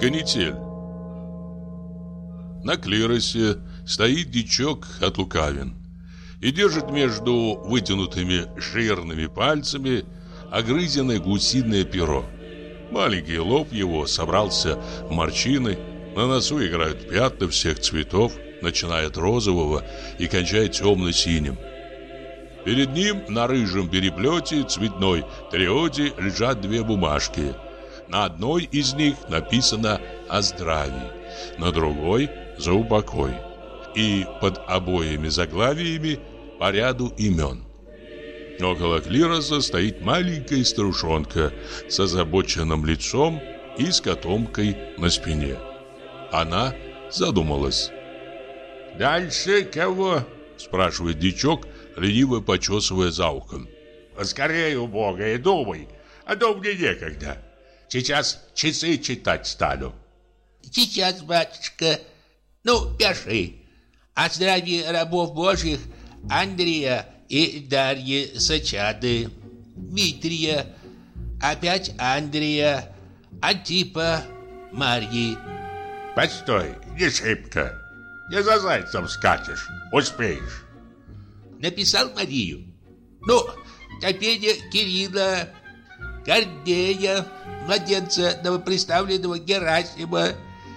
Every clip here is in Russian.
канитель. На клиросе стоит дичок отлукавен и держит между вытянутыми жирными пальцами огрызенное гусиное перо. Маленький лоб его собрался в морщины, на носу играют пятна всех цветов, начиная от розового и кончая темно-синим. Перед ним на рыжем переплете цветной триоде лежат две бумажки. На одной из них написано «О здравии», на другой «За упокой». И под обоими заглавиями по ряду имен. Около клироса стоит маленькая старушонка с озабоченным лицом и с котомкой на спине. Она задумалась. «Дальше кого?» — спрашивает дичок, лениво почесывая за ухом. «Поскорее, убогая, думай, а то мне некогда. Сейчас часы читать стану». «Сейчас, батюшка. Ну, пиши. О здравии рабов Божьих Андрея и Дарьи Сачады, Дмитрия, опять Андрея, Антипа, Марьи». «Постой, не шибко. Не за зайцем скачешь, успеешь». «Написал Марию. Ну, теперь Кирилла, Гордея, младенца новоприставленного Герасима,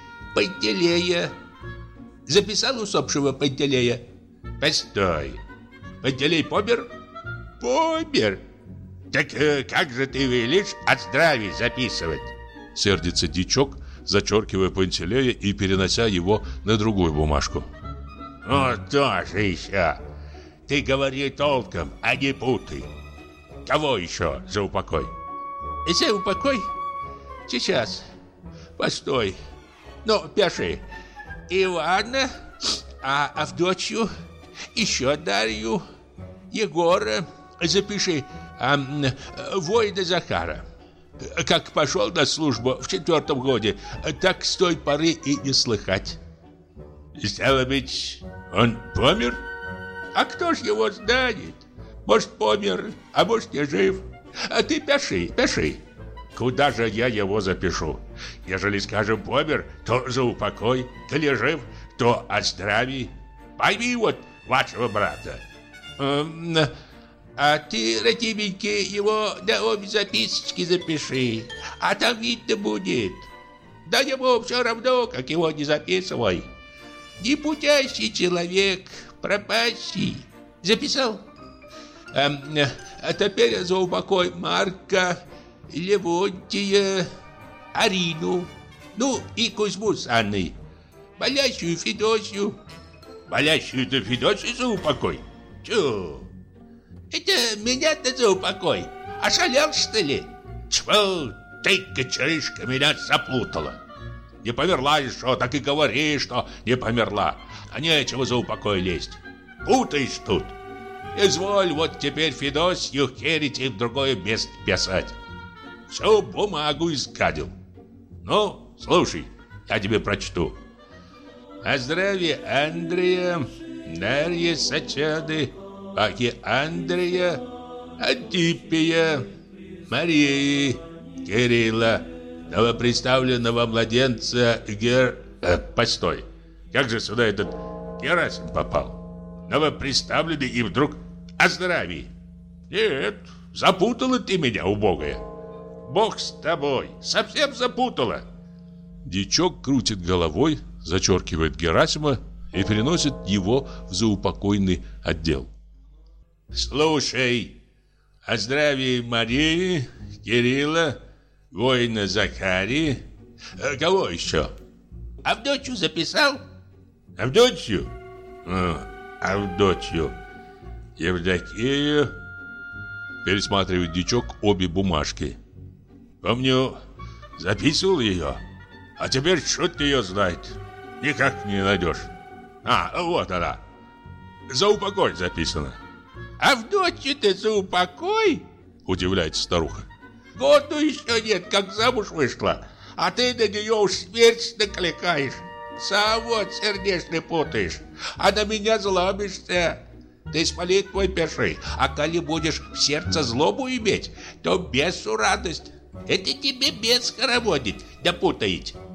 Пантелея. Записал усопшего Пантелея?» «Постой. Пантелей помер?» «Помер». «Так как же ты велишь о здравии записывать?» Сердится дичок, зачеркивая Пантелея и перенося его на другую бумажку. «Ну, тоже еще. Ты говори толком, а не путай. Кого еще за упокой?» «За упокой? Сейчас. Постой. Ну, пиши. Ивана, Авдотью, еще Дарью, Егора. Запиши. Воина Захара. Как пошел на службу в 4-м годе, так с той поры и не слыхать». «Стало быть, он помер?» «А кто ж его знает? Может, помер, а может, не жив. А ты пиши, пиши». «Куда же я его запишу? Ежели, скажем, помер, то за упокой, коли жив, то о здравии. Пойми вот вашего брата». А ты, родименький, его на обе записочки запиши, а там видно будет. Да ему все равно, как его не записывай. Непутящий человек, пропащий. Записал? А теперь за упокой Марка, Левонтия, Арину, ну и Кузьму с Анной, болящую Федосью. «Болящую-то Федосью за упокой? Тю!» «Это меня-то за упокой. Ошалел, что ли?» «Тьфу, ты, кочерышка, меня запутала. Не померла еще, так и говори, что не померла. А нечего за упокой лезть. Путаешь тут. Изволь вот теперь Федосью херить и в другое место писать. Всю бумагу изгадил. Ну, слушай, я тебе прочту. О здравии Андрея, Дарьи Сачады, Паки Андрея, Антипия, Марии, Кирилла, новоприставленного младенца Постой, как же сюда этот Герасим попал? Новоприставленный и вдруг о здравии. Нет, запутала ты меня, убогая. Бог с тобой, совсем запутала. Дичок крутит головой, зачеркивает Герасима и переносит его в заупокойный отдел. Слушай, о здравии Марии, Кирилла, воина Захарии. Кого еще? Авдотью записал? Авдотью? Авдотью. Евдокию. Пересматривает дичок обе бумажки. Помню, записывал ее. А теперь черт ее знает. Никак не найдешь. Вот она. За упокой записано. Авдотью-то за упокой? Удивляется старуха. Году еще нет, как замуж вышла, а ты на нее уж смерть накликаешь. Сам вот сердечно путаешь, а на меня злобишься. Ты с молитвой пиши, а коли будешь в сердце злобу иметь, то бесу радость. Это тебе бес хороводит, да путаете.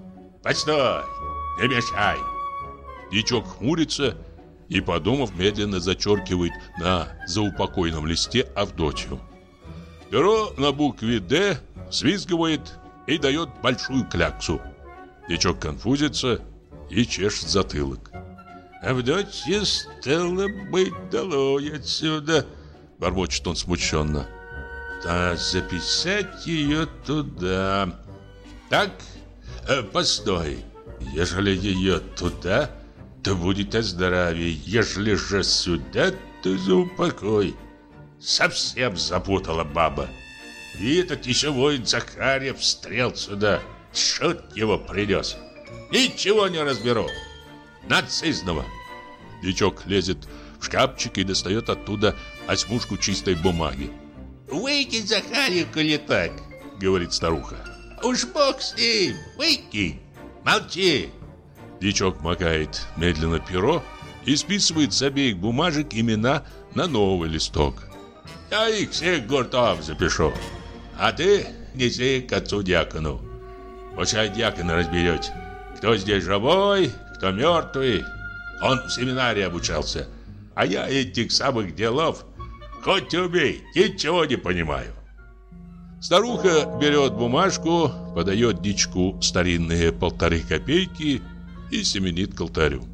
Постой, не мешай. Дьячок хмурится и, подумав, медленно зачеркивает на заупокойном листе Авдотью. Перо на букве «Д» свизгивает и дает большую кляксу. Дьячок конфузится и чешет затылок. Авдотья, стало быть, долой отсюда, бормочет он смущенно. Да записать ее туда. Так, постой. Ежели ее туда, то будет оздоровей. Ежели же сюда, то за упокой. Совсем запутала баба. И этот еще воин Захарьев встрел сюда. Шут его принес. Ничего не разберу. Нацизного. Дьячок лезет в шкафчик и достает оттуда осьмушку чистой бумаги. «Выкинь, Захарьев, коли так», — говорит старуха. «Уж бог с ним, выкинь, молчи». Дьячок макает медленно перо и списывает с обеих бумажек имена на новый листок. «Я их всех гуртом запишу, а ты неси к отцу-дьякону. Пускай дьякон разберет, кто здесь живой, кто мертвый. Он в семинарии обучался, а я этих самых делов, хоть убей, ничего не понимаю». Старуха берет бумажку, подает дьячку старинные 1,5 копейки и семенит к алтарю.